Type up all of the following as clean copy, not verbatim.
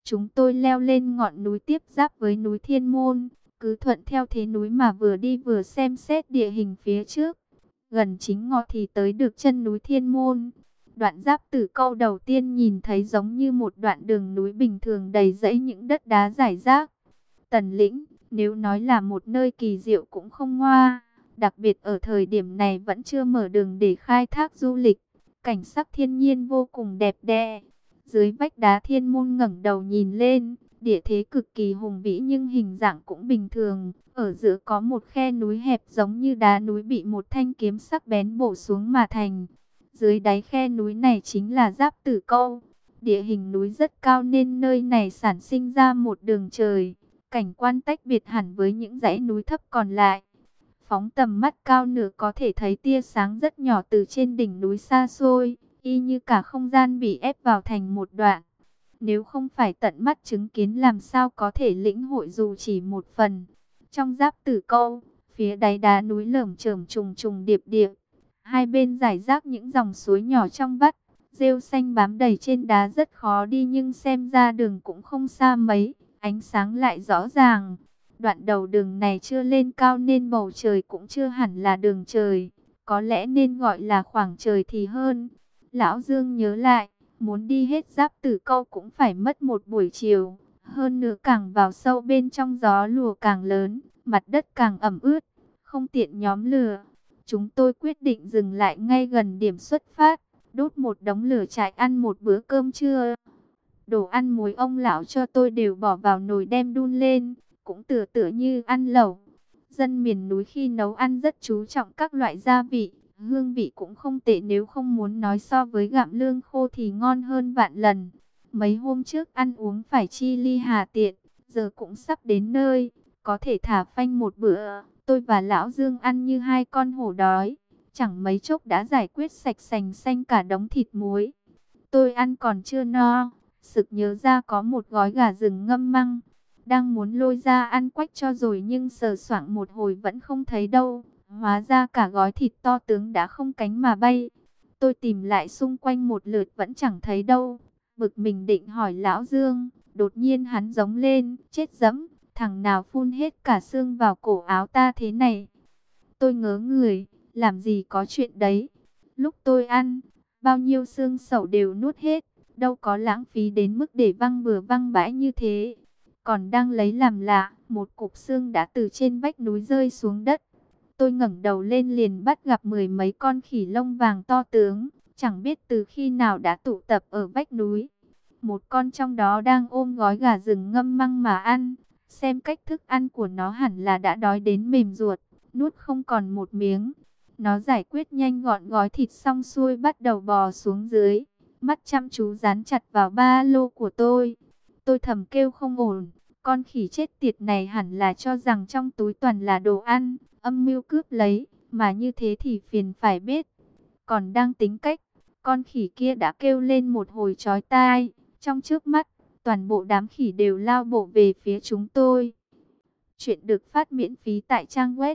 Chúng tôi leo lên ngọn núi tiếp giáp với núi Thiên Môn, cứ thuận theo thế núi mà vừa đi vừa xem xét địa hình phía trước. Gần chính ngọ thì tới được chân núi Thiên Môn. Đoạn Giáp Tử Câu đầu tiên nhìn thấy giống như một đoạn đường núi bình thường đầy rẫy những đất đá rải rác. Tần lĩnh, nếu nói là một nơi kỳ diệu cũng không ngoa, đặc biệt ở thời điểm này vẫn chưa mở đường để khai thác du lịch. Cảnh sắc thiên nhiên vô cùng đẹp đẽ. Dưới vách đá Thiên Môn ngẩng đầu nhìn lên, địa thế cực kỳ hùng vĩ nhưng hình dạng cũng bình thường. Ở giữa có một khe núi hẹp giống như đá núi bị một thanh kiếm sắc bén bổ xuống mà thành. Dưới đáy khe núi này chính là Giáp Tử Câu. Địa hình núi rất cao nên nơi này sản sinh ra một đường trời. Cảnh quan tách biệt hẳn với những dãy núi thấp còn lại. Phóng tầm mắt cao nửa có thể thấy tia sáng rất nhỏ từ trên đỉnh núi xa xôi, y như cả không gian bị ép vào thành một đoạn. Nếu không phải tận mắt chứng kiến làm sao có thể lĩnh hội dù chỉ một phần. Trong Giáp Tử Câu, phía đáy đá núi lởm chởm trùng trùng điệp điệp, hai bên rải rác những dòng suối nhỏ trong vắt, rêu xanh bám đầy trên đá rất khó đi nhưng xem ra đường cũng không xa mấy, ánh sáng lại rõ ràng. Đoạn đầu đường này chưa lên cao nên bầu trời cũng chưa hẳn là đường trời, có lẽ nên gọi là khoảng trời thì hơn. Lão Dương nhớ lại, muốn đi hết Giáp Tử Câu cũng phải mất một buổi chiều, hơn nữa càng vào sâu bên trong gió lùa càng lớn, mặt đất càng ẩm ướt, không tiện nhóm lửa. Chúng tôi quyết định dừng lại ngay gần điểm xuất phát, đốt một đống lửa trại ăn một bữa cơm trưa. Đồ ăn muối ông lão cho tôi đều bỏ vào nồi đem đun lên, cũng tựa tựa như ăn lẩu. Dân miền núi khi nấu ăn rất chú trọng các loại gia vị, hương vị cũng không tệ, nếu không muốn nói so với gặm lương khô thì ngon hơn vạn lần. Mấy hôm trước ăn uống phải chi ly hà tiện, giờ cũng sắp đến nơi, có thể thả phanh một bữa. Tôi và Lão Dương ăn như hai con hổ đói, chẳng mấy chốc đã giải quyết sạch sành xanh cả đống thịt muối. Tôi ăn còn chưa no, sực nhớ ra có một gói gà rừng ngâm măng. Đang muốn lôi ra ăn quách cho rồi nhưng sờ soạng một hồi vẫn không thấy đâu. Hóa ra cả gói thịt to tướng đã không cánh mà bay. Tôi tìm lại xung quanh một lượt vẫn chẳng thấy đâu. Bực mình định hỏi Lão Dương, đột nhiên hắn giống lên, chết dẫm, thằng nào phun hết cả xương vào cổ áo ta thế này. Tôi ngớ người, làm gì có chuyện đấy. Lúc tôi ăn, bao nhiêu xương sẩu đều nuốt hết, đâu có lãng phí đến mức để văng bừa văng bãi như thế. Còn đang lấy làm lạ, một cục xương đã từ trên vách núi rơi xuống đất. Tôi ngẩng đầu lên liền bắt gặp mười mấy con khỉ lông vàng to tướng, chẳng biết từ khi nào đã tụ tập ở vách núi. Một con trong đó đang ôm gói gà rừng ngâm măng mà ăn. Xem cách thức ăn của nó hẳn là đã đói đến mềm ruột, nuốt không còn một miếng. Nó giải quyết nhanh gọn gói thịt xong xuôi bắt đầu bò xuống dưới, mắt chăm chú dán chặt vào ba lô của tôi. Tôi thầm kêu không ổn, con khỉ chết tiệt này hẳn là cho rằng trong túi toàn là đồ ăn, âm mưu cướp lấy, mà như thế thì phiền phải biết. Còn đang tính cách, con khỉ kia đã kêu lên một hồi chói tai, trong chớp mắt, toàn bộ đám khỉ đều lao bộ về phía chúng tôi. Chuyện được phát miễn phí tại trang web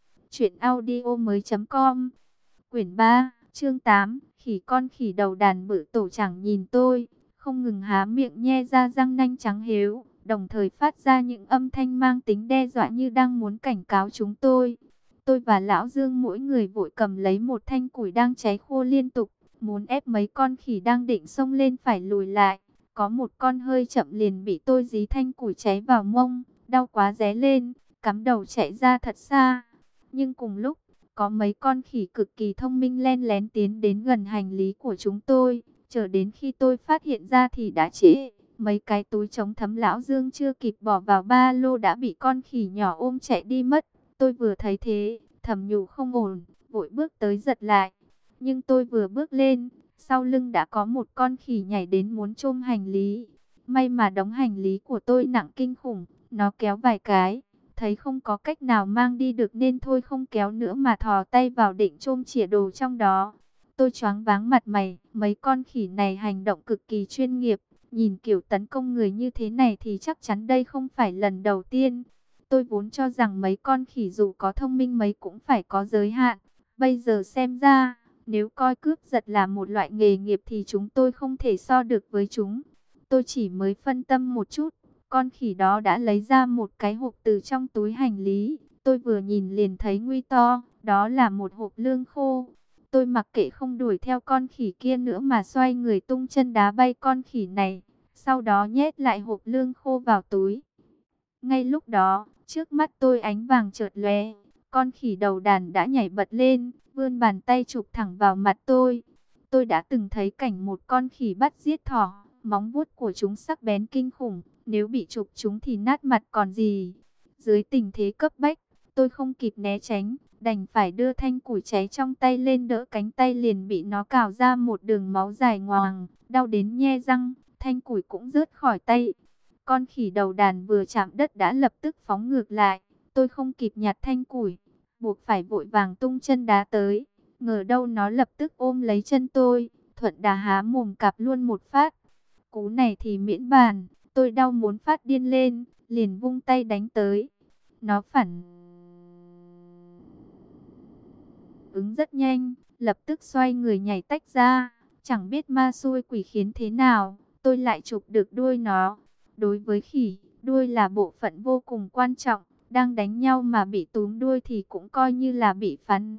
truyệnaudiomoi.com. Quyển 3, chương 8, khỉ con khỉ đầu đàn bự tổ chẳng nhìn tôi, không ngừng há miệng nhe ra răng nanh trắng hếu, đồng thời phát ra những âm thanh mang tính đe dọa như đang muốn cảnh cáo chúng tôi. Tôi và Lão Dương mỗi người vội cầm lấy một thanh củi đang cháy khô liên tục, muốn ép mấy con khỉ đang định xông lên phải lùi lại. Có một con hơi chậm liền bị tôi dí thanh củi cháy vào mông, đau quá ré lên, cắm đầu chạy ra thật xa. Nhưng cùng lúc, có mấy con khỉ cực kỳ thông minh len lén tiến đến gần hành lý của chúng tôi. Chờ đến khi tôi phát hiện ra thì đã trễ. Mấy cái túi chống thấm Lão Dương chưa kịp bỏ vào ba lô đã bị con khỉ nhỏ ôm chạy đi mất. Tôi vừa thấy thế, thầm nhủ không ổn, vội bước tới giật lại. Nhưng tôi vừa bước lên, sau lưng đã có một con khỉ nhảy đến muốn chôm hành lý. May mà đống hành lý của tôi nặng kinh khủng, nó kéo vài cái, thấy không có cách nào mang đi được nên thôi không kéo nữa mà thò tay vào định chôm chĩa đồ trong đó. Tôi choáng váng mặt mày, mấy con khỉ này hành động cực kỳ chuyên nghiệp, nhìn kiểu tấn công người như thế này thì chắc chắn đây không phải lần đầu tiên. Tôi vốn cho rằng mấy con khỉ dù có thông minh mấy cũng phải có giới hạn, bây giờ xem ra, nếu coi cướp giật là một loại nghề nghiệp thì chúng tôi không thể so được với chúng. Tôi chỉ mới phân tâm một chút, con khỉ đó đã lấy ra một cái hộp từ trong túi hành lý. Tôi vừa nhìn liền thấy nguy to, đó là một hộp lương khô. Tôi mặc kệ không đuổi theo con khỉ kia nữa mà xoay người tung chân đá bay con khỉ này. Sau đó nhét lại hộp lương khô vào túi. Ngay lúc đó, trước mắt tôi ánh vàng chợt lóe, con khỉ đầu đàn đã nhảy bật lên, vươn bàn tay chụp thẳng vào mặt tôi. Tôi đã từng thấy cảnh một con khỉ bắt giết thỏ, móng vuốt của chúng sắc bén kinh khủng, nếu bị chụp chúng thì nát mặt còn gì. Dưới tình thế cấp bách, tôi không kịp né tránh, đành phải đưa thanh củi cháy trong tay lên đỡ cánh tay liền bị nó cào ra một đường máu dài ngoằng, đau đến nhe răng, thanh củi cũng rớt khỏi tay. Con khỉ đầu đàn vừa chạm đất đã lập tức phóng ngược lại, tôi không kịp nhặt thanh củi, buộc phải vội vàng tung chân đá tới. Ngờ đâu nó lập tức ôm lấy chân tôi, thuận đá há mồm cạp luôn một phát. Cú này thì miễn bàn, tôi đau muốn phát điên lên, liền vung tay đánh tới. Nó phản ứng rất nhanh, lập tức xoay người nhảy tách ra. Chẳng biết ma xui quỷ khiến thế nào, tôi lại chụp được đuôi nó. Đối với khỉ, đuôi là bộ phận vô cùng quan trọng. Đang đánh nhau mà bị túm đuôi thì cũng coi như là bị phán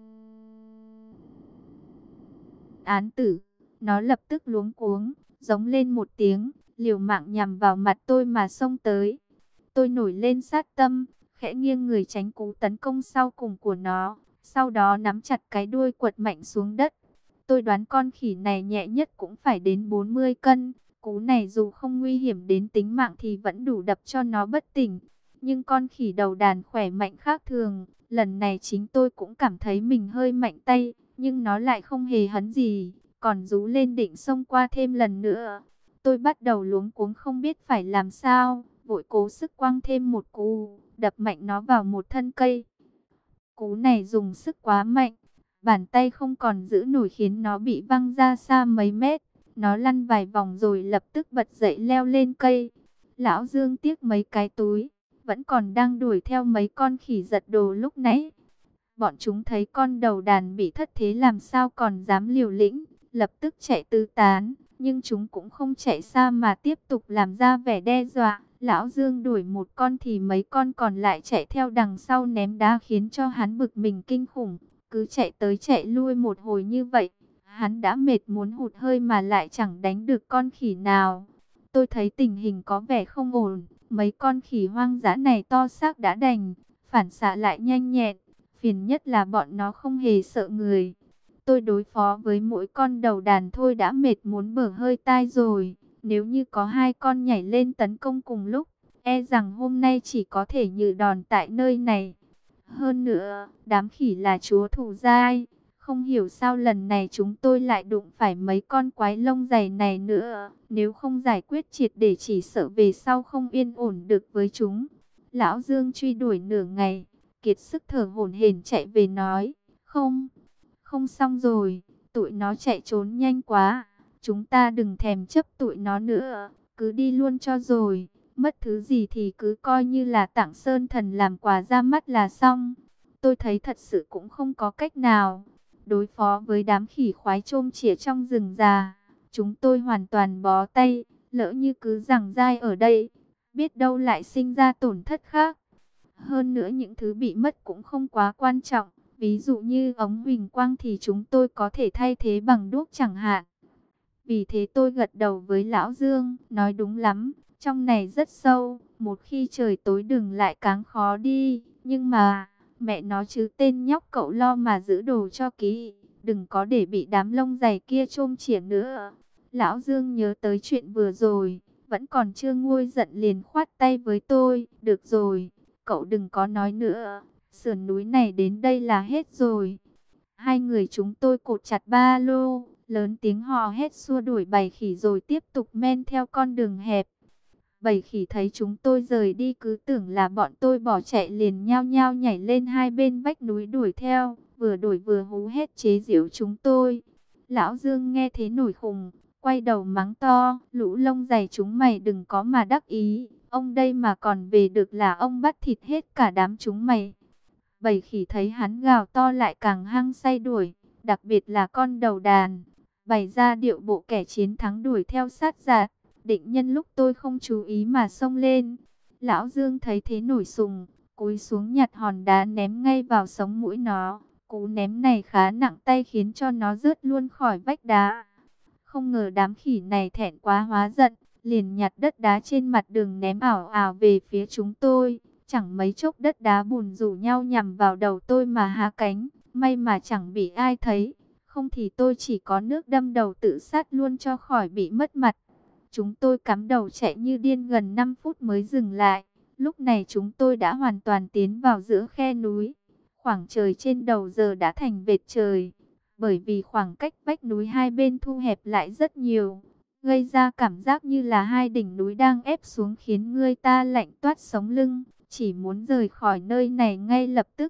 án tử. Nó lập tức luống cuống, giống lên một tiếng, liều mạng nhằm vào mặt tôi mà xông tới. Tôi nổi lên sát tâm, khẽ nghiêng người tránh cú tấn công sau cùng của nó. Sau đó nắm chặt cái đuôi quật mạnh xuống đất. Tôi đoán con khỉ này nhẹ nhất cũng phải đến 40 cân. Cú này dù không nguy hiểm đến tính mạng thì vẫn đủ đập cho nó bất tỉnh. Nhưng con khỉ đầu đàn khỏe mạnh khác thường. Lần này chính tôi cũng cảm thấy mình hơi mạnh tay. Nhưng nó lại không hề hấn gì. Còn rú lên định xông qua thêm lần nữa. Tôi bắt đầu luống cuống không biết phải làm sao. Vội cố sức quăng thêm một cú, đập mạnh nó vào một thân cây. Cú này dùng sức quá mạnh. Bàn tay không còn giữ nổi khiến nó bị văng ra xa mấy mét. Nó lăn vài vòng rồi lập tức bật dậy leo lên cây. Lão Dương tiếc mấy cái túi, vẫn còn đang đuổi theo mấy con khỉ giật đồ lúc nãy. Bọn chúng thấy con đầu đàn bị thất thế làm sao còn dám liều lĩnh, lập tức chạy tứ tán. Nhưng chúng cũng không chạy xa mà tiếp tục làm ra vẻ đe dọa. Lão Dương đuổi một con thì mấy con còn lại chạy theo đằng sau ném đá khiến cho hắn bực mình kinh khủng. Cứ chạy tới chạy lui một hồi như vậy, hắn đã mệt muốn hụt hơi mà lại chẳng đánh được con khỉ nào. Tôi thấy tình hình có vẻ không ổn, mấy con khỉ hoang dã này to xác đã đành, phản xạ lại nhanh nhẹn, phiền nhất là bọn nó không hề sợ người. Tôi đối phó với mỗi con đầu đàn thôi đã mệt muốn bở hơi tai rồi. Nếu như có hai con nhảy lên tấn công cùng lúc, e rằng hôm nay chỉ có thể nhử đòn tại nơi này. Hơn nữa, đám khỉ là chúa thủ dai. Không hiểu sao lần này chúng tôi lại đụng phải mấy con quái lông dày này nữa. Nếu không giải quyết triệt để chỉ sợ về sau không yên ổn được với chúng. Lão Dương truy đuổi nửa ngày, kiệt sức thở hổn hển chạy về nói. Không xong rồi, tụi nó chạy trốn nhanh quá. Chúng ta đừng thèm chấp tụi nó nữa, cứ đi luôn cho rồi. Mất thứ gì thì cứ coi như là tặng Sơn Thần làm quà ra mắt là xong. Tôi thấy thật sự cũng không có cách nào. Đối phó với đám khỉ khoái chôm chĩa trong rừng già, chúng tôi hoàn toàn bó tay. Lỡ như cứ giằng dai ở đây, biết đâu lại sinh ra tổn thất khác. Hơn nữa những thứ bị mất cũng không quá quan trọng. Ví dụ như ống huỳnh quang thì chúng tôi có thể thay thế bằng đuốc chẳng hạn. Vì thế tôi gật đầu với Lão Dương, nói đúng lắm, trong này rất sâu, một khi trời tối đừng lại càng khó đi. Nhưng mà, mẹ nó chứ tên nhóc cậu lo mà giữ đồ cho kỹ, đừng có để bị đám lông dày kia chôm chĩa nữa. Lão Dương nhớ tới chuyện vừa rồi, vẫn còn chưa nguôi giận liền khoát tay với tôi, được rồi, cậu đừng có nói nữa, sườn núi này đến đây là hết rồi. Hai người chúng tôi cột chặt ba lô, lớn tiếng hò hét xua đuổi bầy khỉ rồi tiếp tục men theo con đường hẹp. Bầy khỉ thấy chúng tôi rời đi cứ tưởng là bọn tôi bỏ chạy liền nhao nhao nhảy lên hai bên vách núi đuổi theo, vừa đuổi vừa hú hét chế giễu chúng tôi. Lão Dương nghe thế nổi khùng, quay đầu mắng to, lũ lông dày chúng mày đừng có mà đắc ý, ông đây mà còn về được là ông bắt thịt hết cả đám chúng mày. Bầy khỉ thấy hắn gào to lại càng hăng say đuổi, đặc biệt là con đầu đàn, bày ra điệu bộ kẻ chiến thắng đuổi theo sát giạt. định nhân lúc tôi không chú ý mà xông lên. Lão Dương thấy thế nổi sùng, cúi xuống nhặt hòn đá ném ngay vào sống mũi nó. Cú ném này khá nặng tay khiến cho nó rớt luôn khỏi vách đá. Không ngờ đám khỉ này thẹn quá hóa giận, liền nhặt đất đá trên mặt đường ném ảo ảo về phía chúng tôi. Chẳng mấy chốc đất đá bùn rủ nhau nhằm vào đầu tôi mà há cánh, may mà chẳng bị ai thấy. Không thì tôi chỉ có nước đâm đầu tự sát luôn cho khỏi bị mất mặt. Chúng tôi cắm đầu chạy như điên gần 5 phút mới dừng lại. Lúc này chúng tôi đã hoàn toàn tiến vào giữa khe núi. Khoảng trời trên đầu giờ đã thành vệt trời. Bởi vì khoảng cách vách núi hai bên thu hẹp lại rất nhiều, gây ra cảm giác như là hai đỉnh núi đang ép xuống khiến người ta lạnh toát sống lưng, chỉ muốn rời khỏi nơi này ngay lập tức.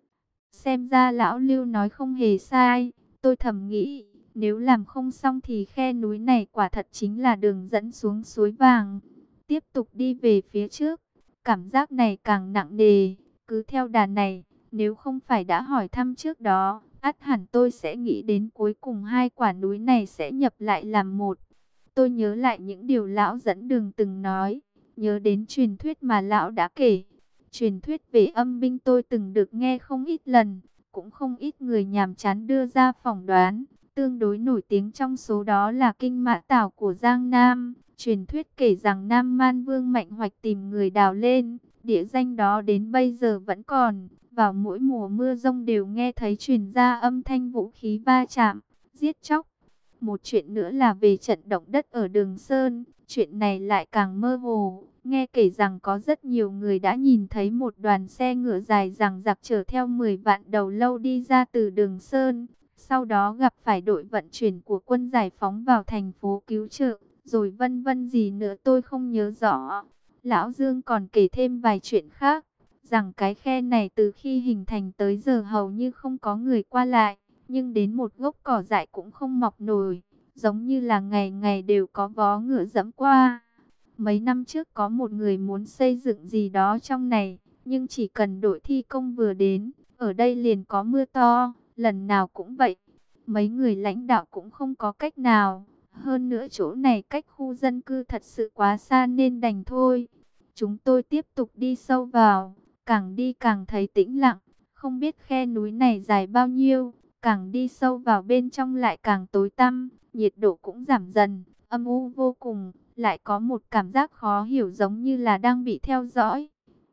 Xem ra lão Lưu nói không hề sai, tôi thầm nghĩ, nếu làm không xong thì khe núi này quả thật chính là đường dẫn xuống suối vàng. Tiếp tục đi về phía trước, cảm giác này càng nặng nề, cứ theo đà này, nếu không phải đã hỏi thăm trước đó, ắt hẳn tôi sẽ nghĩ đến cuối cùng hai quả núi này sẽ nhập lại làm một. Tôi nhớ lại những điều lão dẫn đường từng nói, nhớ đến truyền thuyết mà lão đã kể. Truyền thuyết về âm binh tôi từng được nghe không ít lần, cũng không ít người nhàm chán đưa ra phỏng đoán. Tương đối nổi tiếng trong số đó là Kinh Mã Tảo của Giang Nam. Truyền thuyết kể rằng Nam Man Vương Mạnh Hoạch tìm người đào lên, địa danh đó đến bây giờ vẫn còn. Vào mỗi mùa mưa rông đều nghe thấy truyền ra âm thanh vũ khí va chạm, giết chóc. Một chuyện nữa là về trận động đất ở Đường Sơn. Chuyện này lại càng mơ hồ. Nghe kể rằng có rất nhiều người đã nhìn thấy một đoàn xe ngựa dài dằng dặc chở theo 10 vạn đầu lâu đi ra từ Đường Sơn. Sau đó gặp phải đội vận chuyển của quân giải phóng vào thành phố cứu trợ. Rồi vân vân gì nữa tôi không nhớ rõ. Lão Dương còn kể thêm vài chuyện khác, rằng cái khe này từ khi hình thành tới giờ hầu như không có người qua lại, nhưng đến một gốc cỏ dại cũng không mọc nổi, giống như là ngày ngày đều có vó ngựa dẫm qua. Mấy năm trước có một người muốn xây dựng gì đó trong này, nhưng chỉ cần đội thi công vừa đến, ở đây liền có mưa to, lần nào cũng vậy. Mấy người lãnh đạo cũng không có cách nào, hơn nữa chỗ này cách khu dân cư thật sự quá xa nên đành thôi. Chúng tôi tiếp tục đi sâu vào. Càng đi càng thấy tĩnh lặng, không biết khe núi này dài bao nhiêu, càng đi sâu vào bên trong lại càng tối tăm, nhiệt độ cũng giảm dần, âm u vô cùng, lại có một cảm giác khó hiểu giống như là đang bị theo dõi.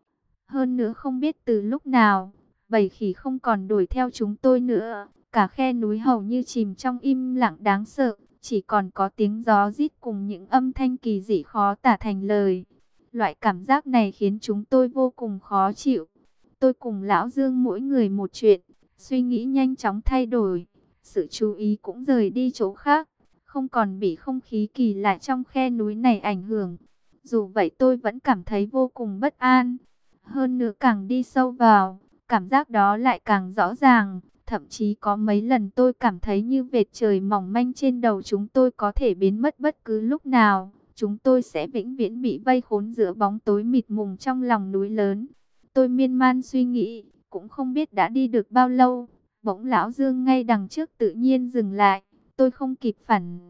Hơn nữa không biết từ lúc nào, bầy khỉ không còn đuổi theo chúng tôi nữa, cả khe núi hầu như chìm trong im lặng đáng sợ, chỉ còn có tiếng gió rít cùng những âm thanh kỳ dị khó tả thành lời. Loại cảm giác này khiến chúng tôi vô cùng khó chịu. Tôi cùng Lão Dương mỗi người một chuyện, suy nghĩ nhanh chóng thay đổi. Sự chú ý cũng rời đi chỗ khác, không còn bị không khí kỳ lạ trong khe núi này ảnh hưởng. Dù vậy tôi vẫn cảm thấy vô cùng bất an. Hơn nữa càng đi sâu vào, cảm giác đó lại càng rõ ràng. Thậm chí có mấy lần tôi cảm thấy như vệt trời mỏng manh trên đầu chúng tôi có thể biến mất bất cứ lúc nào. Chúng tôi sẽ vĩnh viễn bị vây khốn giữa bóng tối mịt mùng trong lòng núi lớn. Tôi miên man suy nghĩ, cũng không biết đã đi được bao lâu. Bỗng Lão Dương ngay đằng trước tự nhiên dừng lại. Tôi không kịp phản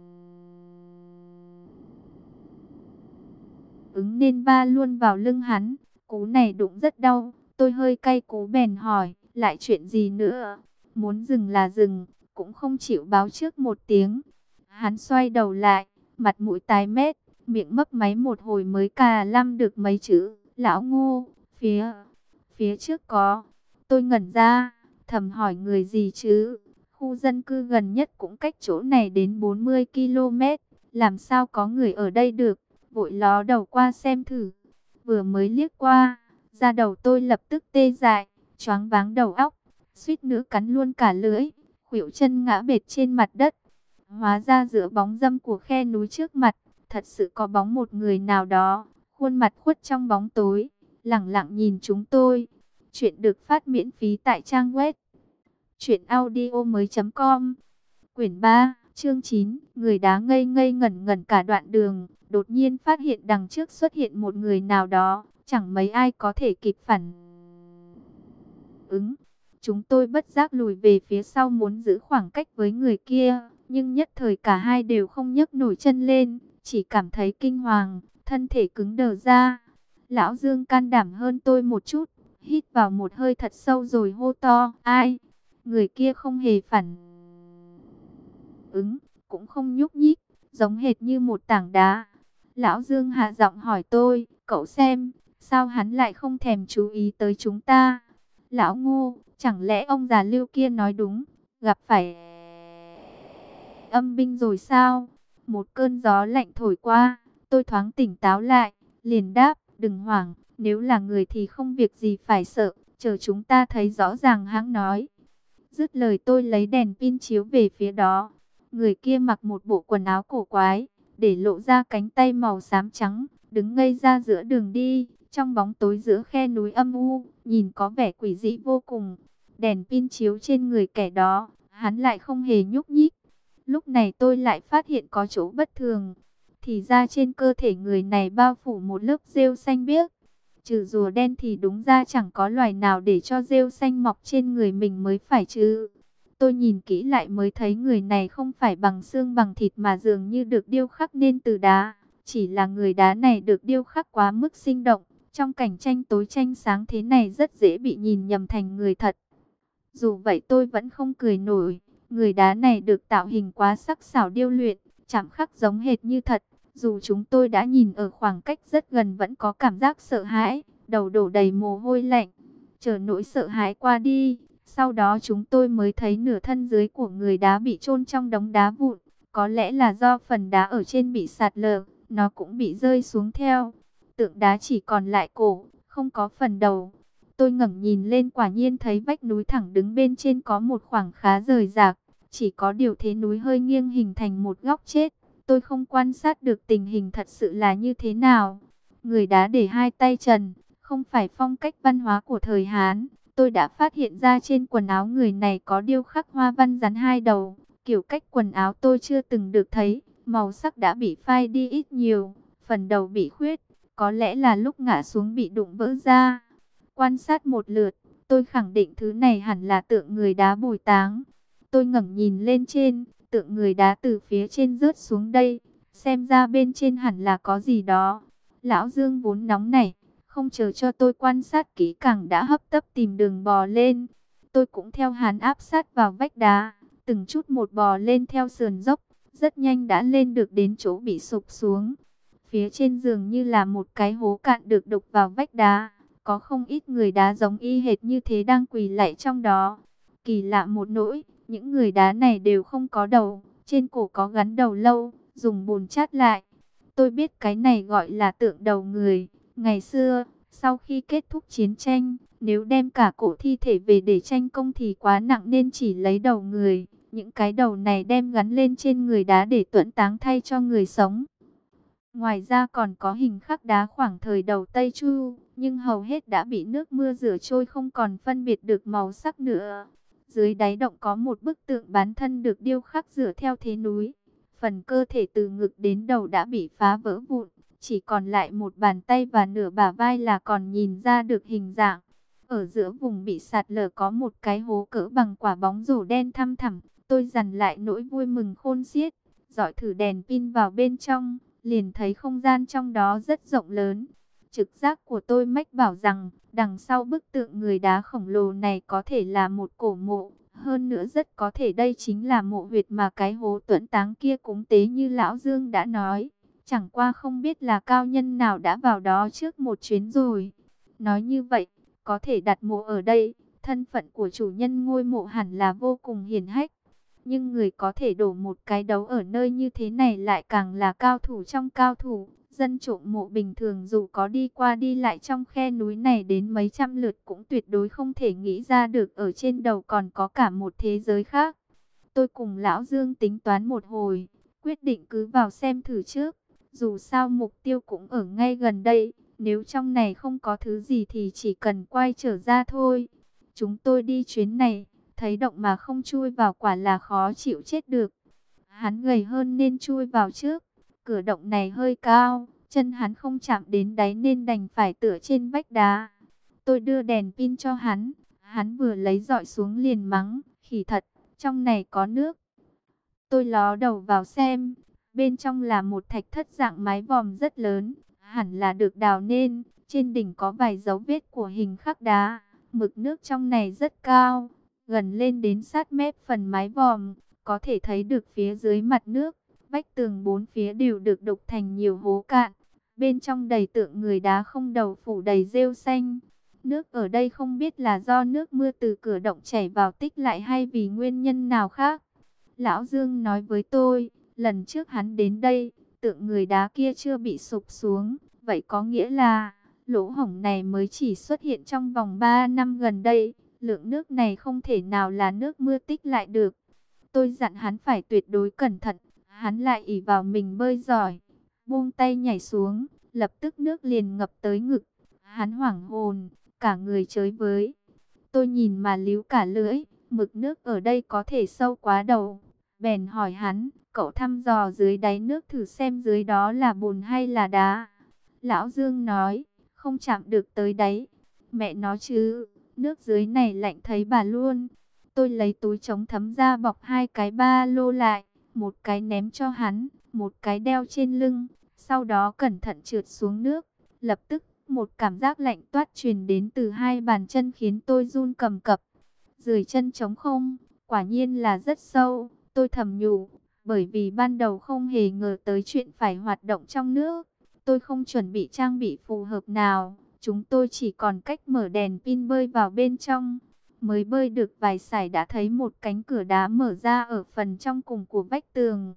ứng nên va luôn vào lưng hắn. Cú này đụng rất đau. Tôi hơi cay cú bèn hỏi, lại chuyện gì nữa? Muốn dừng là dừng, cũng không chịu báo trước một tiếng. Hắn xoay đầu lại, mặt mũi tái mét, miệng mấp máy một hồi mới cà lăm được mấy chữ. Lão Ngô, phía trước có. Tôi ngẩn ra, thầm hỏi người gì chứ? Khu dân cư gần nhất cũng cách chỗ này đến 40 km. Làm sao có người ở đây được? Vội ló đầu qua xem thử. Vừa mới liếc qua, da đầu tôi lập tức tê dại, choáng váng đầu óc, suýt nữa cắn luôn cả lưỡi, khuỵu chân ngã bệt trên mặt đất. Hóa ra giữa bóng râm của khe núi trước mặt, thật sự có bóng một người nào đó, khuôn mặt khuất trong bóng tối, lẳng lặng nhìn chúng tôi. Chuyện được phát miễn phí tại trang web truyệnaudiomoi.com. Quyển 3, chương 9, người đá ngây ngây ngẩn ngẩn cả đoạn đường, đột nhiên phát hiện đằng trước xuất hiện một người nào đó, chẳng mấy ai có thể kịp phản ứng. Chúng tôi bất giác lùi về phía sau muốn giữ khoảng cách với người kia, nhưng nhất thời cả hai đều không nhấc nổi chân lên, chỉ cảm thấy kinh hoàng, thân thể cứng đờ ra. Lão Dương can đảm hơn tôi một chút, hít vào một hơi thật sâu rồi hô to, ai? Người kia không hề phản ứng, cũng không nhúc nhích, giống hệt như một tảng đá. Lão Dương hạ giọng hỏi tôi, cậu xem, sao hắn lại không thèm chú ý tới chúng ta? Lão Ngô, chẳng lẽ ông già Lưu kia nói đúng, gặp phải âm binh rồi sao? Một cơn gió lạnh thổi qua, tôi thoáng tỉnh táo lại, liền đáp, đừng hoảng, nếu là người thì không việc gì phải sợ, chờ chúng ta thấy rõ ràng hãng nói. Dứt lời tôi lấy đèn pin chiếu về phía đó. Người kia mặc một bộ quần áo cổ quái, để lộ ra cánh tay màu xám trắng, đứng ngây ra giữa đường đi, trong bóng tối giữa khe núi âm u, nhìn có vẻ quỷ dị vô cùng. Đèn pin chiếu trên người kẻ đó, hắn lại không hề nhúc nhích. Lúc này tôi lại phát hiện có chỗ bất thường. Thì ra trên cơ thể người này bao phủ một lớp rêu xanh biếc. Trừ rùa đen thì đúng ra chẳng có loài nào để cho rêu xanh mọc trên người mình mới phải chứ. Tôi nhìn kỹ lại mới thấy người này không phải bằng xương bằng thịt mà dường như được điêu khắc nên từ đá. Chỉ là người đá này được điêu khắc quá mức sinh động. Trong cảnh tranh tối tranh sáng thế này rất dễ bị nhìn nhầm thành người thật. Dù vậy tôi vẫn không cười nổi. Người đá này được tạo hình quá sắc sảo điêu luyện, chạm khắc giống hệt như thật. Dù chúng tôi đã nhìn ở khoảng cách rất gần vẫn có cảm giác sợ hãi, đầu đổ đầy mồ hôi lạnh. Chờ nỗi sợ hãi qua đi, sau đó chúng tôi mới thấy nửa thân dưới của người đá bị chôn trong đống đá vụn. Có lẽ là do phần đá ở trên bị sạt lở, nó cũng bị rơi xuống theo. Tượng đá chỉ còn lại cổ, không có phần đầu. Tôi ngẩng nhìn lên quả nhiên thấy vách núi thẳng đứng bên trên có một khoảng khá rời rạc. Chỉ có điều thế núi hơi nghiêng hình thành một góc chết. Tôi không quan sát được tình hình thật sự là như thế nào. Người đá để hai tay trần, không phải phong cách văn hóa của thời Hán. Tôi đã phát hiện ra trên quần áo người này có điêu khắc hoa văn rắn hai đầu. Kiểu cách quần áo tôi chưa từng được thấy, màu sắc đã bị phai đi ít nhiều, phần đầu bị khuyết, có lẽ là lúc ngã xuống bị đụng vỡ ra. Quan sát một lượt, tôi khẳng định thứ này hẳn là tượng người đá bồi táng. Tôi ngẩng nhìn lên trên, tượng người đá từ phía trên rớt xuống đây, xem ra bên trên hẳn là có gì đó. Lão Dương vốn nóng nảy, không chờ cho tôi quan sát kỹ càng đã hấp tấp tìm đường bò lên. Tôi cũng theo hắn áp sát vào vách đá, từng chút một bò lên theo sườn dốc, rất nhanh đã lên được đến chỗ bị sụp xuống. Phía trên giường như là một cái hố cạn được đục vào vách đá, có không ít người đá giống y hệt như thế đang quỳ lạy trong đó. Kỳ lạ một nỗi, những người đá này đều không có đầu, trên cổ có gắn đầu lâu, dùng bùn chát lại. Tôi biết cái này gọi là tượng đầu người. Ngày xưa, sau khi kết thúc chiến tranh, nếu đem cả cổ thi thể về để tranh công thì quá nặng nên chỉ lấy đầu người. Những cái đầu này đem gắn lên trên người đá để tuẫn táng thay cho người sống. Ngoài ra còn có hình khắc đá khoảng thời đầu Tây Chu, nhưng hầu hết đã bị nước mưa rửa trôi không còn phân biệt được màu sắc nữa. Dưới đáy động có một bức tượng bán thân được điêu khắc dựa theo thế núi. Phần cơ thể từ ngực đến đầu đã bị phá vỡ vụn, chỉ còn lại một bàn tay và nửa bả vai là còn nhìn ra được hình dạng. Ở giữa vùng bị sạt lở có một cái hố cỡ bằng quả bóng rổ đen thăm thẳm. Tôi dằn lại nỗi vui mừng khôn xiết, dọi thử đèn pin vào bên trong, liền thấy không gian trong đó rất rộng lớn. Trực giác của tôi mách bảo rằng, đằng sau bức tượng người đá khổng lồ này có thể là một cổ mộ. Hơn nữa rất có thể đây chính là mộ huyệt mà cái hố tuẫn táng kia cúng tế như Lão Dương đã nói. Chẳng qua không biết là cao nhân nào đã vào đó trước một chuyến rồi. Nói như vậy, có thể đặt mộ ở đây, thân phận của chủ nhân ngôi mộ hẳn là vô cùng hiển hách. Nhưng người có thể đổ một cái đấu ở nơi như thế này lại càng là cao thủ trong cao thủ. Dân trộm mộ bình thường dù có đi qua đi lại trong khe núi này đến mấy trăm lượt cũng tuyệt đối không thể nghĩ ra được ở trên đầu còn có cả một thế giới khác. Tôi cùng Lão Dương tính toán một hồi, quyết định cứ vào xem thử trước. Dù sao mục tiêu cũng ở ngay gần đây, nếu trong này không có thứ gì thì chỉ cần quay trở ra thôi. Chúng tôi đi chuyến này, thấy động mà không chui vào quả là khó chịu chết được. Hắn gầy hơn nên chui vào trước. Cửa động này hơi cao, chân hắn không chạm đến đáy nên đành phải tựa trên vách đá. Tôi đưa đèn pin cho hắn, hắn vừa lấy dọi xuống liền mắng, khỉ thật, trong này có nước. Tôi ló đầu vào xem, Bên trong là một thạch thất dạng mái vòm rất lớn, hẳn là được đào nên. Trên đỉnh có vài dấu vết của hình khắc đá. Mực nước trong này rất cao, gần lên đến sát mép phần mái vòm. Có thể thấy được phía dưới mặt nước, vách tường bốn phía đều được đục thành nhiều hố cạn. Bên trong đầy tượng người đá không đầu phủ đầy rêu xanh. Nước ở đây không biết là do nước mưa từ cửa động chảy vào tích lại hay vì nguyên nhân nào khác. Lão Dương nói với tôi, lần trước hắn đến đây, tượng người đá kia chưa bị sụp xuống. Vậy có nghĩa là lỗ hổng này mới chỉ xuất hiện trong vòng 3 năm gần đây. Lượng nước này không thể nào là nước mưa tích lại được. Tôi dặn hắn phải tuyệt đối cẩn thận. Hắn lại ỷ vào mình bơi giỏi, buông tay nhảy xuống, lập tức nước liền ngập tới ngực. Hắn hoảng hồn, cả người chới với. Tôi nhìn mà líu cả lưỡi, mực nước ở đây có thể sâu quá đầu. Bèn hỏi hắn, cậu thăm dò dưới đáy nước thử xem dưới đó là bùn hay là đá. Lão Dương nói, không chạm được tới đáy. Mẹ nó chứ, nước dưới này lạnh thấy bà luôn. Tôi lấy túi chống thấm ra bọc hai cái ba lô lại, một cái ném cho hắn, một cái đeo trên lưng. Sau đó cẩn thận trượt xuống nước, lập tức một cảm giác lạnh toát truyền đến từ hai bàn chân khiến tôi run cầm cập. Dưới chân trống không, quả nhiên là rất sâu, tôi thầm nhủ, bởi vì ban đầu không hề ngờ tới chuyện phải hoạt động trong nước. Tôi không chuẩn bị trang bị phù hợp nào, chúng tôi chỉ còn cách mở đèn pin bơi vào bên trong. Mới bơi được vài sải đã thấy một cánh cửa đá mở ra ở phần trong cùng của vách tường.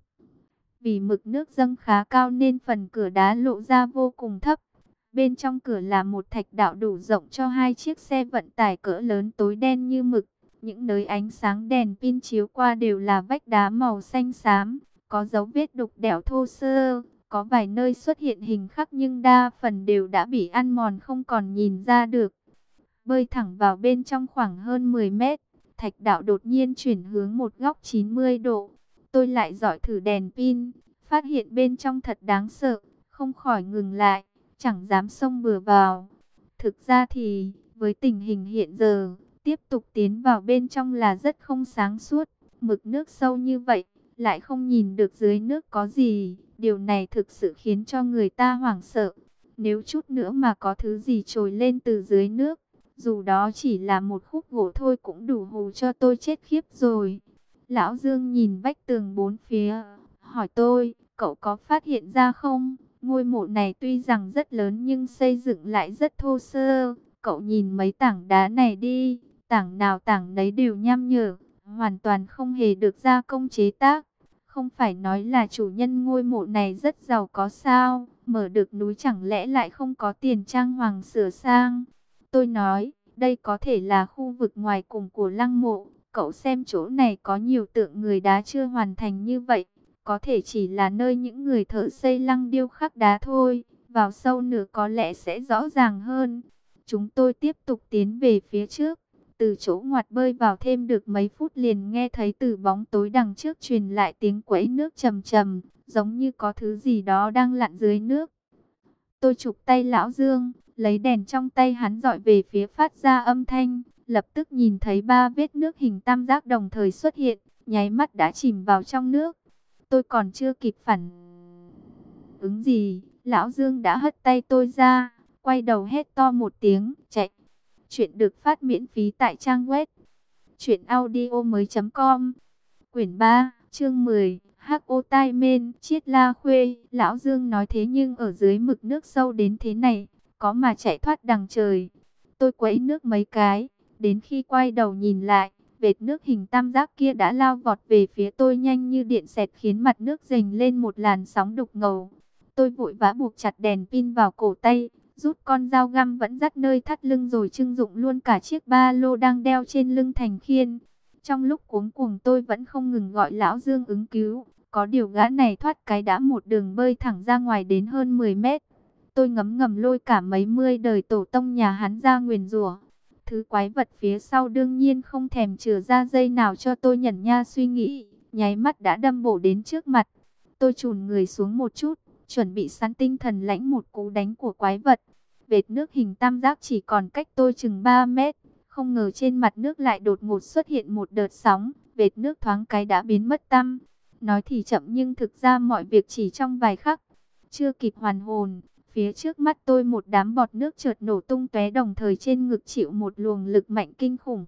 Vì mực nước dâng khá cao nên phần cửa đá lộ ra vô cùng thấp. Bên trong cửa là một thạch đạo đủ rộng cho hai chiếc xe vận tải cỡ lớn tối đen như mực. Những nơi ánh sáng đèn pin chiếu qua đều là vách đá màu xanh xám, có dấu vết đục đẽo thô sơ, có vài nơi xuất hiện hình khắc nhưng đa phần đều đã bị ăn mòn không còn nhìn ra được. Bơi thẳng vào bên trong khoảng hơn 10 mét, thạch đạo đột nhiên chuyển hướng một góc 90 độ. Tôi lại dọi thử đèn pin, phát hiện bên trong thật đáng sợ, không khỏi ngừng lại, chẳng dám xông bừa vào. Thực ra thì, với tình hình hiện giờ, tiếp tục tiến vào bên trong là rất không sáng suốt. Mực nước sâu như vậy, lại không nhìn được dưới nước có gì. Điều này thực sự khiến cho người ta hoảng sợ. Nếu chút nữa mà có thứ gì trồi lên từ dưới nước, dù đó chỉ là một khúc gỗ thôi cũng đủ hù cho tôi chết khiếp rồi. Lão Dương nhìn vách tường bốn phía, hỏi tôi, cậu có phát hiện ra không? Ngôi mộ này tuy rằng rất lớn nhưng xây dựng lại rất thô sơ. Cậu nhìn mấy tảng đá này đi, tảng nào tảng nấy đều nham nhở, hoàn toàn không hề được gia công chế tác. Không phải nói là chủ nhân ngôi mộ này rất giàu có sao, mở được núi chẳng lẽ lại không có tiền trang hoàng sửa sang. Tôi nói, đây có thể là khu vực ngoài cùng của lăng mộ. Cậu xem chỗ này có nhiều tượng người đá chưa hoàn thành như vậy. Có thể chỉ là nơi những người thợ xây lăng điêu khắc đá thôi. Vào sâu nữa có lẽ sẽ rõ ràng hơn. Chúng tôi tiếp tục tiến về phía trước. Từ chỗ ngoặt bơi vào thêm được mấy phút liền nghe thấy từ bóng tối đằng trước truyền lại tiếng quẫy nước trầm trầm, giống như có thứ gì đó đang lặn dưới nước. Tôi chụp tay lão Dương, lấy đèn trong tay hắn dọi về phía phát ra âm thanh, lập tức nhìn thấy ba vết nước hình tam giác đồng thời xuất hiện, nháy mắt đã chìm vào trong nước. Tôi còn chưa kịp phản ứng gì, lão Dương đã hất tay tôi ra, quay đầu hét to một tiếng, chạy. Chuyện được phát miễn phí tại trang web truyệnaudiomoi.com. Quyển 3, chương 10, H.O. Tai Men, Chiết La Khuê. Lão Dương nói thế nhưng ở dưới mực nước sâu đến thế này, có mà chạy thoát đằng trời. Tôi quẫy nước mấy cái, đến khi quay đầu nhìn lại, vệt nước hình tam giác kia đã lao vọt về phía tôi nhanh như điện xẹt khiến mặt nước dành lên một làn sóng đục ngầu. Tôi vội vã buộc chặt đèn pin vào cổ tay, rút con dao găm vẫn dắt nơi thắt lưng rồi trưng dụng luôn cả chiếc ba lô đang đeo trên lưng thành khiên. Trong lúc cuống cuồng tôi vẫn không ngừng gọi lão Dương ứng cứu. Có điều gã này thoát cái đã một đường bơi thẳng ra ngoài đến hơn 10 mét. Tôi ngấm ngầm lôi cả mấy mươi đời tổ tông nhà hắn ra nguyền rủa. Thứ quái vật phía sau đương nhiên không thèm chừa ra giây nào cho tôi nhẩn nha suy nghĩ. Nháy mắt đã đâm bổ đến trước mặt. Tôi chùn người xuống một chút, chuẩn bị sẵn tinh thần lãnh một cú đánh của quái vật. Vệt nước hình tam giác chỉ còn cách tôi chừng 3 mét. Không ngờ trên mặt nước lại đột ngột xuất hiện một đợt sóng. Vệt nước thoáng cái đã biến mất tăm. Nói thì chậm nhưng thực ra mọi việc chỉ trong vài khắc. Chưa kịp hoàn hồn, phía trước mắt tôi một đám bọt nước chợt nổ tung tóe, đồng thời trên ngực chịu một luồng lực mạnh kinh khủng.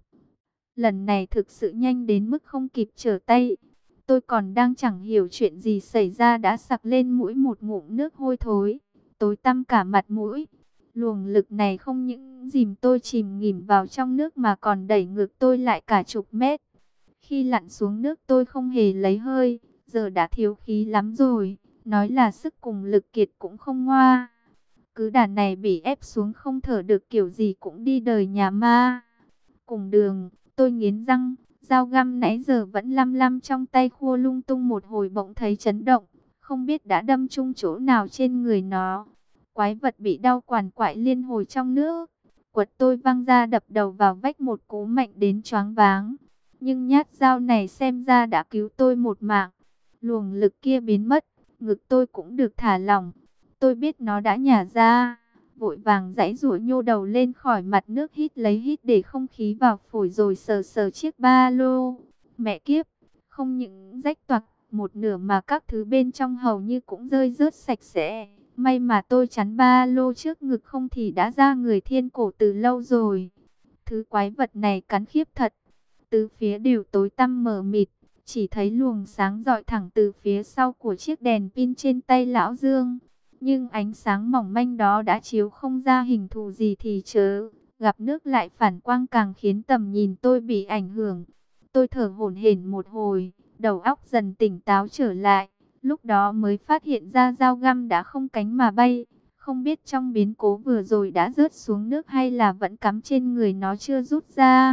Lần này thực sự nhanh đến mức không kịp trở tay. Tôi còn đang chẳng hiểu chuyện gì xảy ra đã sặc lên mũi một ngụm nước hôi thối, tối tăm cả mặt mũi. Luồng lực này không những dìm tôi chìm nghỉm vào trong nước mà còn đẩy ngược tôi lại cả chục mét. Khi lặn xuống nước tôi không hề lấy hơi, giờ đã thiếu khí lắm rồi, nói là sức cùng lực kiệt cũng không ngoa. Cứ đàn này bị ép xuống không thở được kiểu gì cũng đi đời nhà ma. Cùng đường, tôi nghiến răng, dao găm nãy giờ vẫn lăm lăm trong tay khua lung tung một hồi bỗng thấy chấn động, không biết đã đâm trúng chỗ nào trên người nó. Quái vật bị đau quằn quại liên hồi trong nước, quật tôi văng ra đập đầu vào vách một cú mạnh đến choáng váng. Nhưng nhát dao này xem ra đã cứu tôi một mạng. Luồng lực kia biến mất, ngực tôi cũng được thả lỏng. Tôi biết nó đã nhả ra, vội vàng giãy giụa nhô đầu lên khỏi mặt nước, hít lấy hít để không khí vào phổi rồi sờ sờ chiếc ba lô. Mẹ kiếp, không những rách toạc một nửa mà các thứ bên trong hầu như cũng rơi rớt sạch sẽ. May mà tôi chắn ba lô trước ngực, không thì đã ra người thiên cổ từ lâu rồi. Thứ quái vật này cắn khiếp thật. Tứ phía đều tối tăm mờ mịt, chỉ thấy luồng sáng rọi thẳng từ phía sau của chiếc đèn pin trên tay lão Dương. Nhưng ánh sáng mỏng manh đó đã chiếu không ra hình thù gì thì chớ, gặp nước lại phản quang càng khiến tầm nhìn tôi bị ảnh hưởng. Tôi thở hổn hển một hồi, đầu óc dần tỉnh táo trở lại, lúc đó mới phát hiện ra dao găm đã không cánh mà bay. Không biết trong biến cố vừa rồi đã rớt xuống nước hay là vẫn cắm trên người nó chưa rút ra.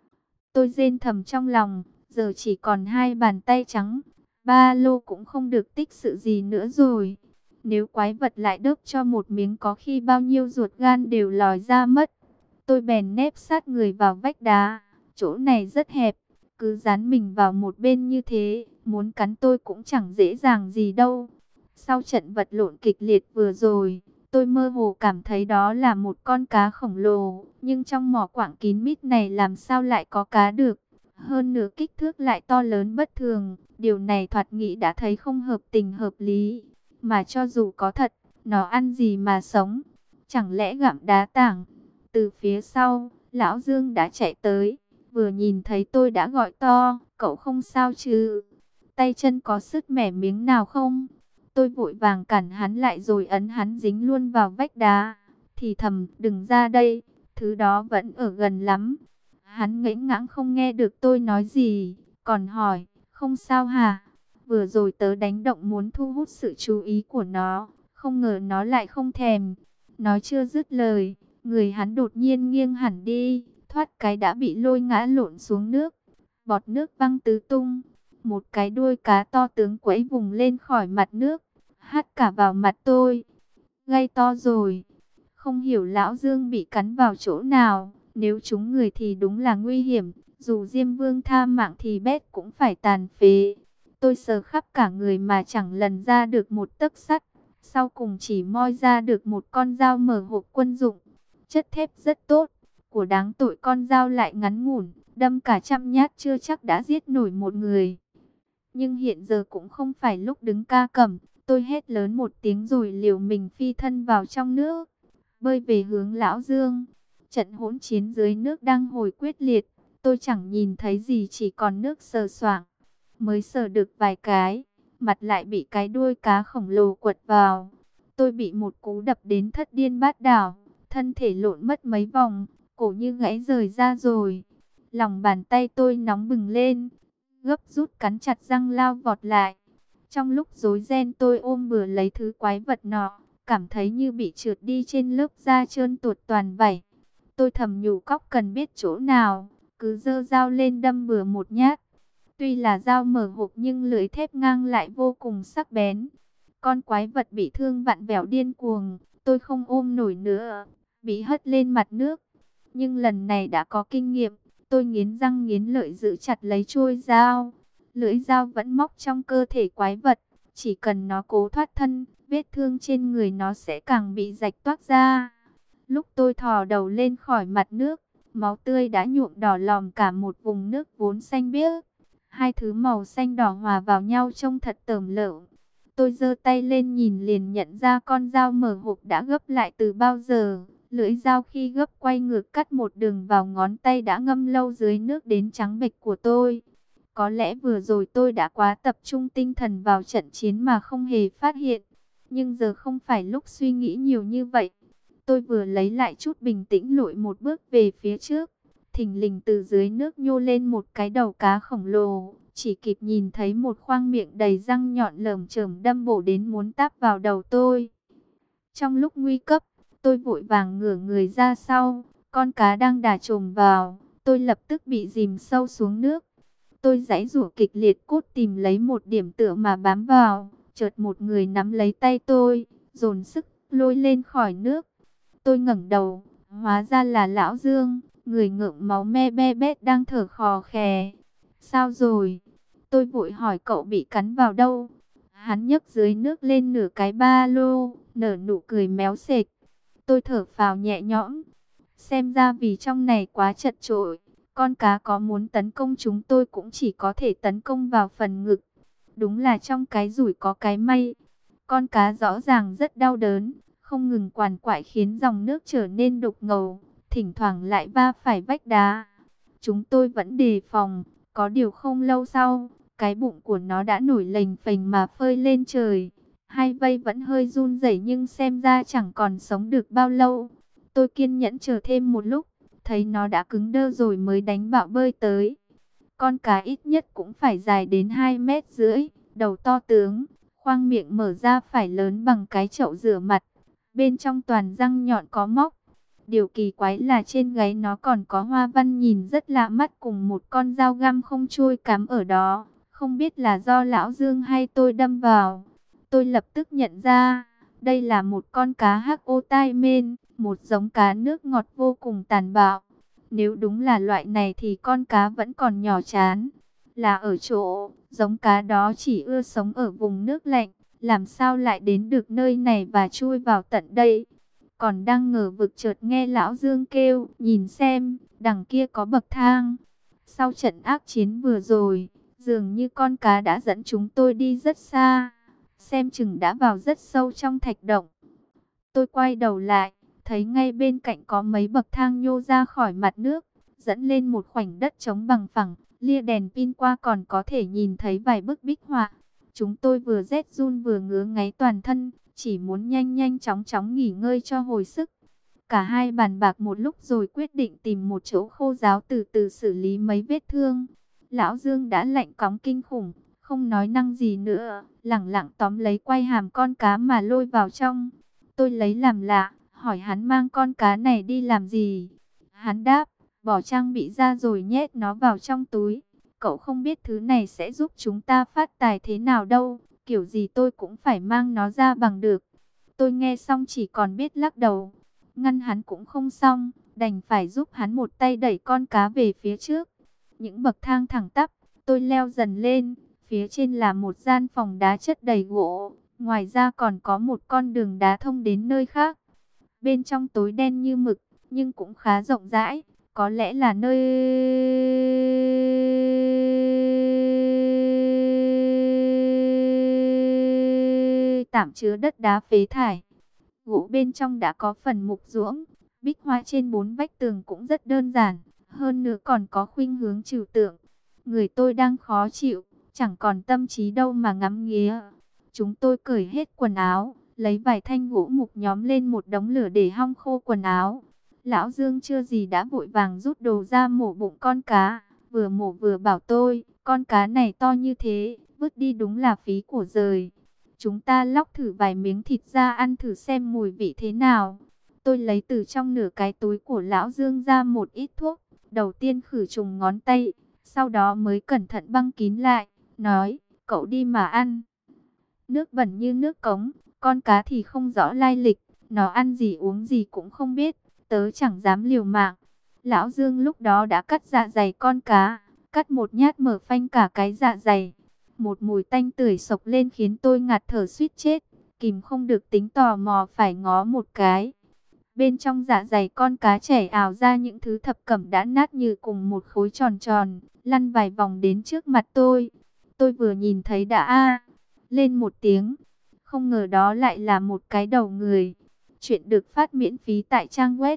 Tôi rên thầm trong lòng, giờ chỉ còn hai bàn tay trắng, ba lô cũng không được tích sự gì nữa rồi. Nếu quái vật lại đớp cho một miếng có khi bao nhiêu ruột gan đều lòi ra mất. Tôi bèn nép sát người vào vách đá, chỗ này rất hẹp, cứ dán mình vào một bên như thế, muốn cắn tôi cũng chẳng dễ dàng gì đâu. Sau trận vật lộn kịch liệt vừa rồi, tôi mơ hồ cảm thấy đó là một con cá khổng lồ, nhưng trong mỏ quặng kín mít này làm sao lại có cá được? Hơn nữa kích thước lại to lớn bất thường, điều này thoạt nghĩ đã thấy không hợp tình hợp lý. Mà cho dù có thật, nó ăn gì mà sống? Chẳng lẽ gặm đá tảng? Từ phía sau, lão Dương đã chạy tới, vừa nhìn thấy tôi đã gọi to, cậu không sao chứ? Tay chân có sứt mẻ miếng nào không? Tôi vội vàng cản hắn lại rồi ấn hắn dính luôn vào vách đá. Thì thầm, đừng ra đây, thứ đó vẫn ở gần lắm. Hắn ngẫy ngãng không nghe được tôi nói gì, còn hỏi, không sao hả? Vừa rồi tớ đánh động muốn thu hút sự chú ý của nó, không ngờ nó lại không thèm. Nói chưa dứt lời, người hắn đột nhiên nghiêng hẳn đi, thoát cái đã bị lôi ngã lộn xuống nước. Bọt nước văng tứ tung, một cái đuôi cá to tướng quẫy vùng lên khỏi mặt nước, hắt cả vào mặt tôi. Gây to rồi, không hiểu lão Dương bị cắn vào chỗ nào, nếu trúng người thì đúng là nguy hiểm, dù Diêm Vương tha mạng thì bét cũng phải tàn phế. Tôi sờ khắp cả người mà chẳng lần ra được một tấc sắt, sau cùng chỉ moi ra được một con dao mở hộp quân dụng. Chất thép rất tốt, của đáng tội con dao lại ngắn ngủn, đâm cả trăm nhát chưa chắc đã giết nổi một người. Nhưng hiện giờ cũng không phải lúc đứng ca cầm, tôi hét lớn một tiếng rồi liều mình phi thân vào trong nước, bơi về hướng lão Dương. Trận hỗn chiến dưới nước đang hồi quyết liệt, tôi chẳng nhìn thấy gì, chỉ còn nước sờ soạng. Mới sờ được vài cái, mặt lại bị cái đuôi cá khổng lồ quật vào. Tôi bị một cú đập đến thất điên bát đảo, thân thể lộn mất mấy vòng, cổ như gãy rời ra rồi. Lòng bàn tay tôi nóng bừng lên, gấp rút cắn chặt răng lao vọt lại. Trong lúc rối ren tôi ôm bừa lấy thứ quái vật nọ, cảm thấy như bị trượt đi trên lớp da trơn tuột toàn vảy. Tôi thầm nhủ cóc cần biết chỗ nào, cứ giơ dao lên đâm bừa một nhát. Tuy là dao mở hộp nhưng lưỡi thép ngang lại vô cùng sắc bén. Con quái vật bị thương vặn vẹo điên cuồng, tôi không ôm nổi nữa, bị hất lên mặt nước. Nhưng lần này đã có kinh nghiệm, tôi nghiến răng nghiến lợi giữ chặt lấy chuôi dao. Lưỡi dao vẫn móc trong cơ thể quái vật, chỉ cần nó cố thoát thân, vết thương trên người nó sẽ càng bị rạch toác ra. Lúc tôi thò đầu lên khỏi mặt nước, máu tươi đã nhuộm đỏ lòm cả một vùng nước vốn xanh biếc. Hai thứ màu xanh đỏ hòa vào nhau trông thật tởm lợm. Tôi giơ tay lên nhìn liền nhận ra con dao mở hộp đã gấp lại từ bao giờ. Lưỡi dao khi gấp quay ngược cắt một đường vào ngón tay đã ngâm lâu dưới nước đến trắng bệch của tôi. Có lẽ vừa rồi tôi đã quá tập trung tinh thần vào trận chiến mà không hề phát hiện. Nhưng giờ không phải lúc suy nghĩ nhiều như vậy. Tôi vừa lấy lại chút bình tĩnh lội một bước về phía trước. Thình lình từ dưới nước nhô lên một cái đầu cá khổng lồ. Chỉ kịp nhìn thấy một khoang miệng đầy răng nhọn lởm chởm đâm bổ đến muốn táp vào đầu tôi. Trong lúc nguy cấp, tôi vội vàng ngửa người ra sau. Con cá đang đà chồm vào. Tôi lập tức bị dìm sâu xuống nước. Tôi giãy giụa kịch liệt cốt tìm lấy một điểm tựa mà bám vào. Chợt một người nắm lấy tay tôi, dồn sức lôi lên khỏi nước. Tôi ngẩng đầu, hóa ra là Lão Dương, người ngượng máu me be bét đang thở khò khè. Sao rồi? Tôi vội hỏi cậu bị cắn vào đâu? Hắn nhấc dưới nước lên nửa cái ba lô, nở nụ cười méo sệt. Tôi thở phào nhẹ nhõm. Xem ra vì trong này quá chật chội, con cá có muốn tấn công chúng tôi cũng chỉ có thể tấn công vào phần ngực. Đúng là trong cái rủi có cái may. Con cá rõ ràng rất đau đớn, không ngừng quằn quại khiến dòng nước trở nên đục ngầu, thỉnh thoảng lại va phải vách đá. Chúng tôi vẫn đề phòng, có điều không lâu sau, cái bụng của nó đã nổi lềnh phềnh mà phơi lên trời. Hai vây vẫn hơi run rẩy nhưng xem ra chẳng còn sống được bao lâu. Tôi kiên nhẫn chờ thêm một lúc, thấy nó đã cứng đơ rồi mới đánh bạo bơi tới. Con cá ít nhất cũng phải dài đến 2,5 mét, đầu to tướng, khoang miệng mở ra phải lớn bằng cái chậu rửa mặt. Bên trong toàn răng nhọn có móc. Điều kỳ quái là trên gáy nó còn có hoa văn nhìn rất lạ mắt cùng một con dao găm không trôi cắm ở đó. Không biết là do Lão Dương hay tôi đâm vào. Tôi lập tức nhận ra, đây là một con cá hắc ô tai mên, một giống cá nước ngọt vô cùng tàn bạo. Nếu đúng là loại này thì con cá vẫn còn nhỏ chán. Là ở chỗ, giống cá đó chỉ ưa sống ở vùng nước lạnh, làm sao lại đến được nơi này và chui vào tận đây. Còn đang ngờ vực chợt nghe Lão Dương kêu, nhìn xem, đằng kia có bậc thang. Sau trận ác chiến vừa rồi, dường như con cá đã dẫn chúng tôi đi rất xa, xem chừng đã vào rất sâu trong thạch động. Tôi quay đầu lại, thấy ngay bên cạnh có mấy bậc thang nhô ra khỏi mặt nước, dẫn lên một khoảnh đất trống bằng phẳng, lia đèn pin qua còn có thể nhìn thấy vài bức bích họa. Chúng tôi vừa rét run vừa ngứa ngáy toàn thân, chỉ muốn nhanh nhanh chóng chóng nghỉ ngơi cho hồi sức. Cả hai bàn bạc một lúc rồi quyết định tìm một chỗ khô ráo từ từ xử lý mấy vết thương. Lão Dương đã lạnh cóng kinh khủng, không nói năng gì nữa, lẳng lặng tóm lấy quai hàm con cá mà lôi vào trong. Tôi lấy làm lạ, hỏi hắn mang con cá này đi làm gì. Hắn đáp, bỏ trang bị ra rồi nhét nó vào trong túi. Cậu không biết thứ này sẽ giúp chúng ta phát tài thế nào đâu, kiểu gì tôi cũng phải mang nó ra bằng được. Tôi nghe xong chỉ còn biết lắc đầu, ngăn hắn cũng không xong, đành phải giúp hắn một tay đẩy con cá về phía trước. Những bậc thang thẳng tắp, tôi leo dần lên, phía trên là một gian phòng đá chất đầy gỗ, ngoài ra còn có một con đường đá thông đến nơi khác. Bên trong tối đen như mực, nhưng cũng khá rộng rãi, có lẽ là nơi tạm chứa đất đá phế thải. Gỗ bên trong đã có phần mục ruỗng, bích họa trên 4 vách tường cũng rất đơn giản, hơn nữa còn có khuynh hướng trừu tượng. Người tôi đang khó chịu, chẳng còn tâm trí đâu mà ngắm nghía. Chúng tôi cởi hết quần áo, lấy vài thanh gỗ mục nhóm lên một đống lửa để hong khô quần áo. Lão Dương chưa gì đã vội vàng rút đồ ra mổ bụng con cá, vừa mổ vừa bảo tôi, con cá này to như thế, vứt đi đúng là phí của giời. Chúng ta lóc thử vài miếng thịt ra ăn thử xem mùi vị thế nào. Tôi lấy từ trong nửa cái túi của Lão Dương ra một ít thuốc, đầu tiên khử trùng ngón tay, sau đó mới cẩn thận băng kín lại, nói, cậu đi mà ăn. Nước bẩn như nước cống, con cá thì không rõ lai lịch, nó ăn gì uống gì cũng không biết, tớ chẳng dám liều mạng. Lão Dương lúc đó đã cắt dạ dày con cá, cắt một nhát mở phanh cả cái dạ dày. Một mùi tanh tưởi sộc lên khiến tôi ngạt thở suýt chết, kìm không được tính tò mò phải ngó một cái. Bên trong dạ dày con cá chảy ào ra những thứ thập cẩm đã nát như cùng một khối tròn tròn, lăn vài vòng đến trước mặt tôi. Tôi vừa nhìn thấy đã lên một tiếng, không ngờ đó lại là một cái đầu người. Chuyện được phát miễn phí tại trang web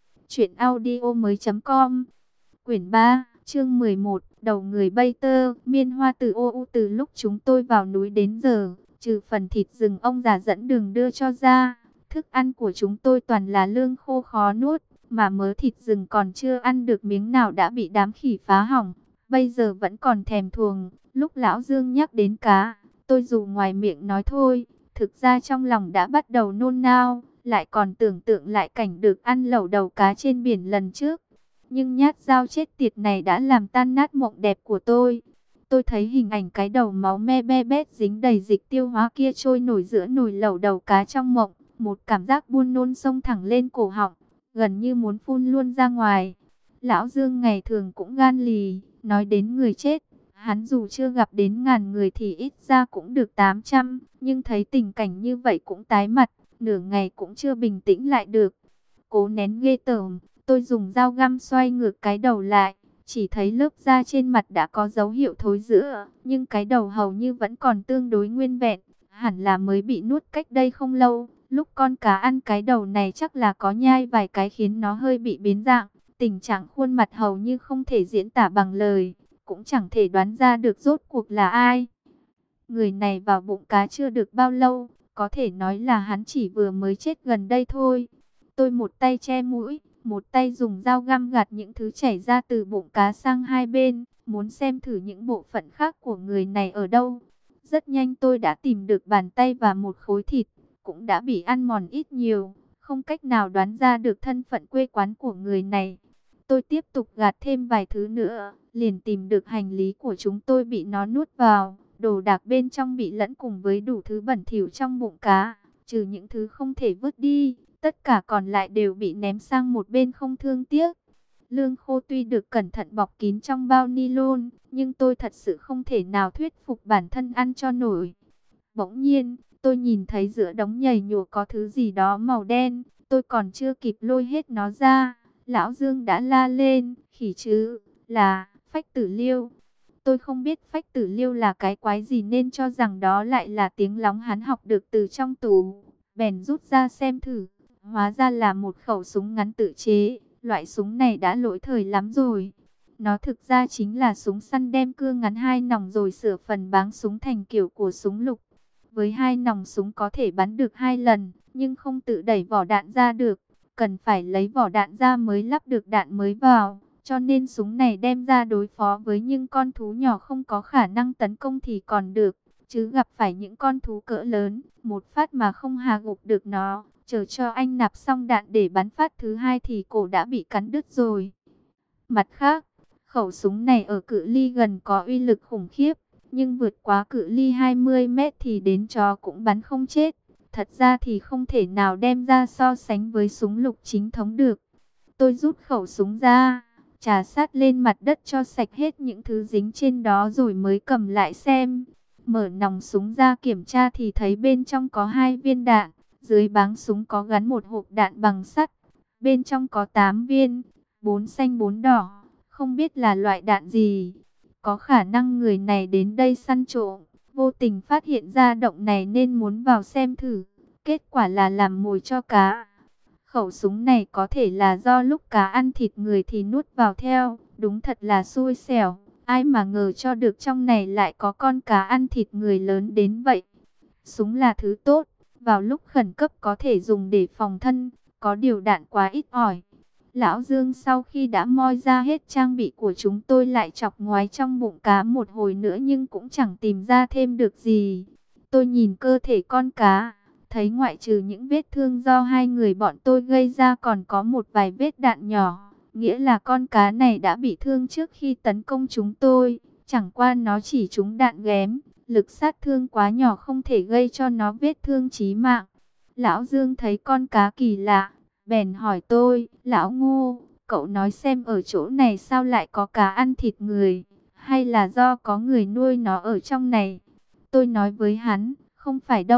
truyệnaudiomoi.com. Quyển 3, chương 11, đầu người bay tơ, miên hoa từ ô u. Từ lúc chúng tôi vào núi đến giờ, trừ phần thịt rừng ông già dẫn đường đưa cho ra, thức ăn của chúng tôi toàn là lương khô khó nuốt, mà mớ thịt rừng còn chưa ăn được miếng nào đã bị đám khỉ phá hỏng. Bây giờ vẫn còn thèm thuồng. Lúc Lão Dương nhắc đến cá, tôi dù ngoài miệng nói thôi, thực ra trong lòng đã bắt đầu nôn nao, lại còn tưởng tượng lại cảnh được ăn lẩu đầu cá trên biển lần trước. Nhưng nhát dao chết tiệt này đã làm tan nát mộng đẹp của tôi. Tôi thấy hình ảnh cái đầu máu me be bét dính đầy dịch tiêu hóa kia trôi nổi giữa nồi lẩu đầu cá trong mộng. Một cảm giác buồn nôn xông thẳng lên cổ họng, gần như muốn phun luôn ra ngoài. Lão Dương ngày thường cũng gan lì, nói đến người chết, hắn dù chưa gặp đến ngàn người thì ít ra cũng được 800, nhưng thấy tình cảnh như vậy cũng tái mặt, nửa ngày cũng chưa bình tĩnh lại được. Cố nén ghê tởm, tôi dùng dao găm xoay ngược cái đầu lại, chỉ thấy lớp da trên mặt đã có dấu hiệu thối rữa, nhưng cái đầu hầu như vẫn còn tương đối nguyên vẹn, hẳn là mới bị nuốt cách đây không lâu. Lúc con cá ăn cái đầu này chắc là có nhai vài cái khiến nó hơi bị biến dạng, tình trạng khuôn mặt hầu như không thể diễn tả bằng lời, cũng chẳng thể đoán ra được rốt cuộc là ai. Người này vào bụng cá chưa được bao lâu, có thể nói là hắn chỉ vừa mới chết gần đây thôi. Tôi một tay che mũi, một tay dùng dao găm gạt những thứ chảy ra từ bụng cá sang hai bên, muốn xem thử những bộ phận khác của người này ở đâu. Rất nhanh tôi đã tìm được bàn tay và một khối thịt, cũng đã bị ăn mòn ít nhiều, không cách nào đoán ra được thân phận quê quán của người này. Tôi tiếp tục gạt thêm vài thứ nữa, liền tìm được hành lý của chúng tôi bị nó nuốt vào, đồ đạc bên trong bị lẫn cùng với đủ thứ bẩn thỉu trong bụng cá, trừ những thứ không thể vứt đi, tất cả còn lại đều bị ném sang một bên không thương tiếc. Lương khô tuy được cẩn thận bọc kín trong bao nylon, nhưng tôi thật sự không thể nào thuyết phục bản thân ăn cho nổi. Bỗng nhiên, tôi nhìn thấy giữa đống nhầy nhụa có thứ gì đó màu đen, tôi còn chưa kịp lôi hết nó ra, Lão Dương đã la lên, khỉ chứ, là phách tử liêu. Tôi không biết phách tử liêu là cái quái gì nên cho rằng đó lại là tiếng lóng hắn học được từ trong tủ. Bèn rút ra xem thử, hóa ra là một khẩu súng ngắn tự chế, loại súng này đã lỗi thời lắm rồi. Nó thực ra chính là súng săn đem cưa ngắn hai nòng rồi sửa phần báng súng thành kiểu của súng lục. Với hai nòng súng có thể bắn được 2 lần, nhưng không tự đẩy vỏ đạn ra được. Cần phải lấy vỏ đạn ra mới lắp được đạn mới vào. Cho nên súng này đem ra đối phó với những con thú nhỏ không có khả năng tấn công thì còn được. Chứ gặp phải những con thú cỡ lớn, một phát mà không hạ gục được nó, chờ cho anh nạp xong đạn để bắn phát thứ hai thì cổ đã bị cắn đứt rồi. Mặt khác, khẩu súng này ở cự ly gần có uy lực khủng khiếp, nhưng vượt quá cự ly 20 mét thì đến chó cũng bắn không chết. Thật ra thì không thể nào đem ra so sánh với súng lục chính thống được. Tôi rút khẩu súng ra, chà sát lên mặt đất cho sạch hết những thứ dính trên đó rồi mới cầm lại xem. Mở nòng súng ra kiểm tra thì thấy bên trong có 2 viên đạn, dưới báng súng có gắn một hộp đạn bằng sắt. Bên trong có 8 viên, 4 xanh 4 đỏ, không biết là loại đạn gì. Có khả năng người này đến đây săn trộm, vô tình phát hiện ra động này nên muốn vào xem thử. Kết quả là làm mồi cho cá. Khẩu súng này có thể là do lúc cá ăn thịt người thì nuốt vào theo. Đúng thật là xui xẻo. Ai mà ngờ cho được trong này lại có con cá ăn thịt người lớn đến vậy. Súng là thứ tốt, vào lúc khẩn cấp có thể dùng để phòng thân. Có điều đạn quá ít ỏi. Lão Dương sau khi đã moi ra hết trang bị của chúng tôi lại chọc ngoái trong bụng cá một hồi nữa nhưng cũng chẳng tìm ra thêm được gì. Tôi nhìn cơ thể con cá, thấy ngoại trừ những vết thương do hai người bọn tôi gây ra còn có một vài vết đạn nhỏ. Nghĩa là con cá này đã bị thương trước khi tấn công chúng tôi, chẳng qua nó chỉ trúng đạn ghém. Lực sát thương quá nhỏ không thể gây cho nó vết thương chí mạng. Lão Dương thấy con cá kỳ lạ, bèn hỏi tôi, lão Ngô, cậu nói xem ở chỗ này sao lại có cá ăn thịt người, hay là do có người nuôi nó ở trong này? Tôi nói với hắn, không phải đâu,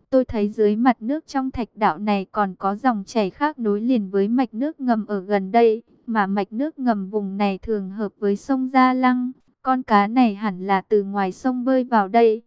Tôi thấy dưới mặt nước trong thạch đạo này còn có dòng chảy khác nối liền với mạch nước ngầm ở gần đây, mà mạch nước ngầm vùng này thường hợp với sông Gia Lăng. Con cá này hẳn là từ ngoài sông bơi vào đây.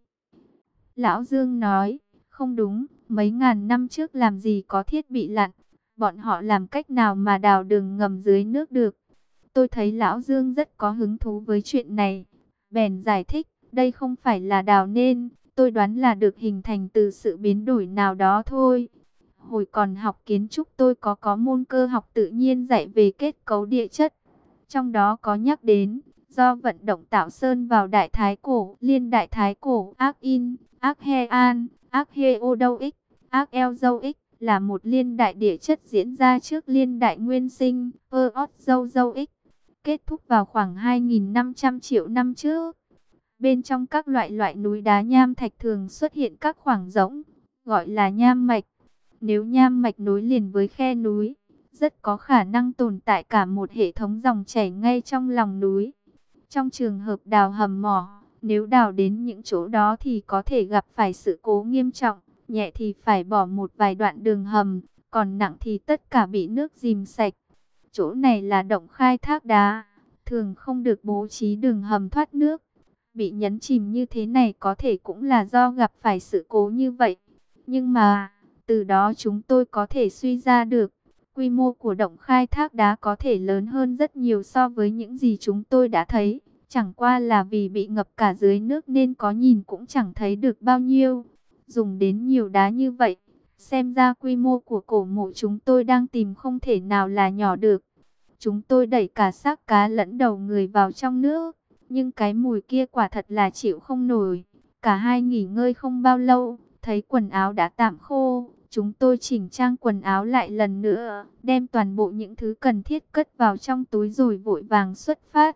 Lão Dương nói, không đúng, mấy ngàn năm trước làm gì có thiết bị lặn, bọn họ làm cách nào mà đào đường ngầm dưới nước được. Tôi thấy Lão Dương rất có hứng thú với chuyện này, bèn giải thích, đây không phải là đào nên, tôi đoán là được hình thành từ sự biến đổi nào đó thôi. Hồi còn học kiến trúc tôi có môn cơ học tự nhiên dạy về kết cấu địa chất, trong đó có nhắc đến do vận động tạo sơn vào Đại Thái Cổ, Liên Đại Thái Cổ, Ark-In, Arkhean, Archeodoic, Archaeozoic là một liên đại địa chất diễn ra trước liên đại nguyên sinh, Proterozoic, kết thúc vào khoảng 2.500 triệu năm trước. Bên trong các loại núi đá nham thạch thường xuất hiện các khoảng rỗng, gọi là nham mạch. Nếu nham mạch nối liền với khe núi, rất có khả năng tồn tại cả một hệ thống dòng chảy ngay trong lòng núi. Trong trường hợp đào hầm mỏ, nếu đào đến những chỗ đó thì có thể gặp phải sự cố nghiêm trọng, nhẹ thì phải bỏ một vài đoạn đường hầm, còn nặng thì tất cả bị nước dìm sạch. Chỗ này là động khai thác đá, thường không được bố trí đường hầm thoát nước. Bị nhấn chìm như thế này có thể cũng là do gặp phải sự cố như vậy. Nhưng mà, từ đó chúng tôi có thể suy ra được, quy mô của động khai thác đá có thể lớn hơn rất nhiều so với những gì chúng tôi đã thấy. Chẳng qua là vì bị ngập cả dưới nước nên có nhìn cũng chẳng thấy được bao nhiêu. Dùng đến nhiều đá như vậy, xem ra quy mô của cổ mộ chúng tôi đang tìm không thể nào là nhỏ được. Chúng tôi đẩy cả xác cá lẫn đầu người vào trong nước, nhưng cái mùi kia quả thật là chịu không nổi. Cả hai nghỉ ngơi không bao lâu, thấy quần áo đã tạm khô, chúng tôi chỉnh trang quần áo lại lần nữa, đem toàn bộ những thứ cần thiết cất vào trong túi rồi vội vàng xuất phát.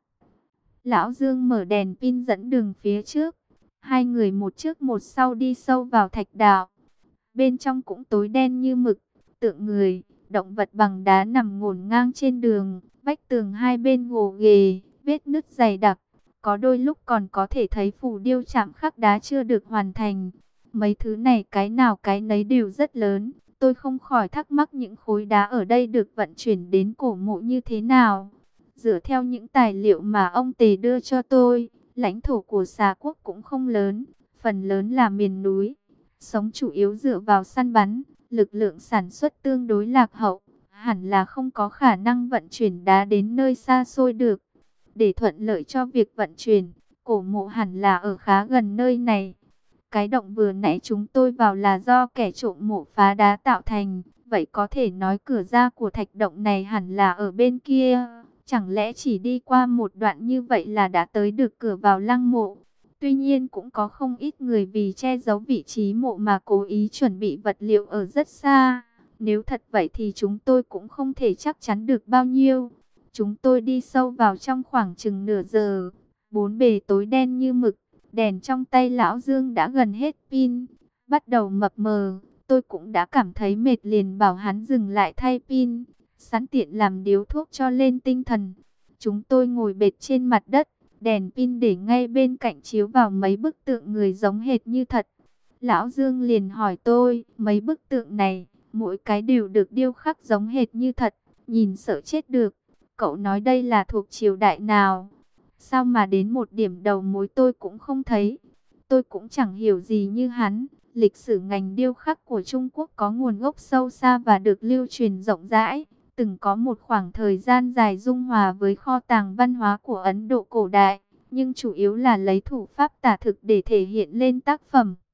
Lão Dương mở đèn pin dẫn đường phía trước, hai người một trước một sau đi sâu vào thạch đạo. Bên trong cũng tối đen như mực, tượng người, động vật bằng đá nằm ngổn ngang trên đường, vách tường hai bên gồ ghề, vết nứt dày đặc. Có đôi lúc còn có thể thấy phù điêu chạm khắc đá chưa được hoàn thành. Mấy thứ này cái nào cái nấy đều rất lớn. Tôi không khỏi thắc mắc những khối đá ở đây được vận chuyển đến cổ mộ như thế nào. Dựa theo những tài liệu mà ông Tề đưa cho tôi, lãnh thổ của Xà Quốc cũng không lớn, phần lớn là miền núi. Sống chủ yếu dựa vào săn bắn, lực lượng sản xuất tương đối lạc hậu, hẳn là không có khả năng vận chuyển đá đến nơi xa xôi được. Để thuận lợi cho việc vận chuyển, cổ mộ hẳn là ở khá gần nơi này. Cái động vừa nãy chúng tôi vào là do kẻ trộm mộ phá đá tạo thành, vậy có thể nói cửa ra của thạch động này hẳn là ở bên kia. Chẳng lẽ chỉ đi qua một đoạn như vậy là đã tới được cửa vào lăng mộ? Tuy nhiên cũng có không ít người vì che giấu vị trí mộ mà cố ý chuẩn bị vật liệu ở rất xa. Nếu thật vậy thì chúng tôi cũng không thể chắc chắn được bao nhiêu. Chúng tôi đi sâu vào trong khoảng chừng nửa giờ. Bốn bề tối đen như mực. Đèn trong tay Lão Dương đã gần hết pin. Bắt đầu mập mờ. Tôi cũng đã cảm thấy mệt liền bảo hắn dừng lại thay pin. Sẵn tiện làm điếu thuốc cho lên tinh thần. Chúng tôi ngồi bệt trên mặt đất. Đèn pin để ngay bên cạnh chiếu vào mấy bức tượng người giống hệt như thật. Lão Dương liền hỏi tôi, mấy bức tượng này, mỗi cái đều được điêu khắc giống hệt như thật, nhìn sợ chết được. Cậu nói đây là thuộc triều đại nào? Sao mà đến một điểm đầu mối tôi cũng không thấy? Tôi cũng chẳng hiểu gì như hắn. Lịch sử ngành điêu khắc của Trung Quốc có nguồn gốc sâu xa và được lưu truyền rộng rãi. Từng có một khoảng thời gian dài dung hòa với kho tàng văn hóa của Ấn Độ cổ đại, nhưng chủ yếu là lấy thủ pháp tả thực để thể hiện lên tác phẩm.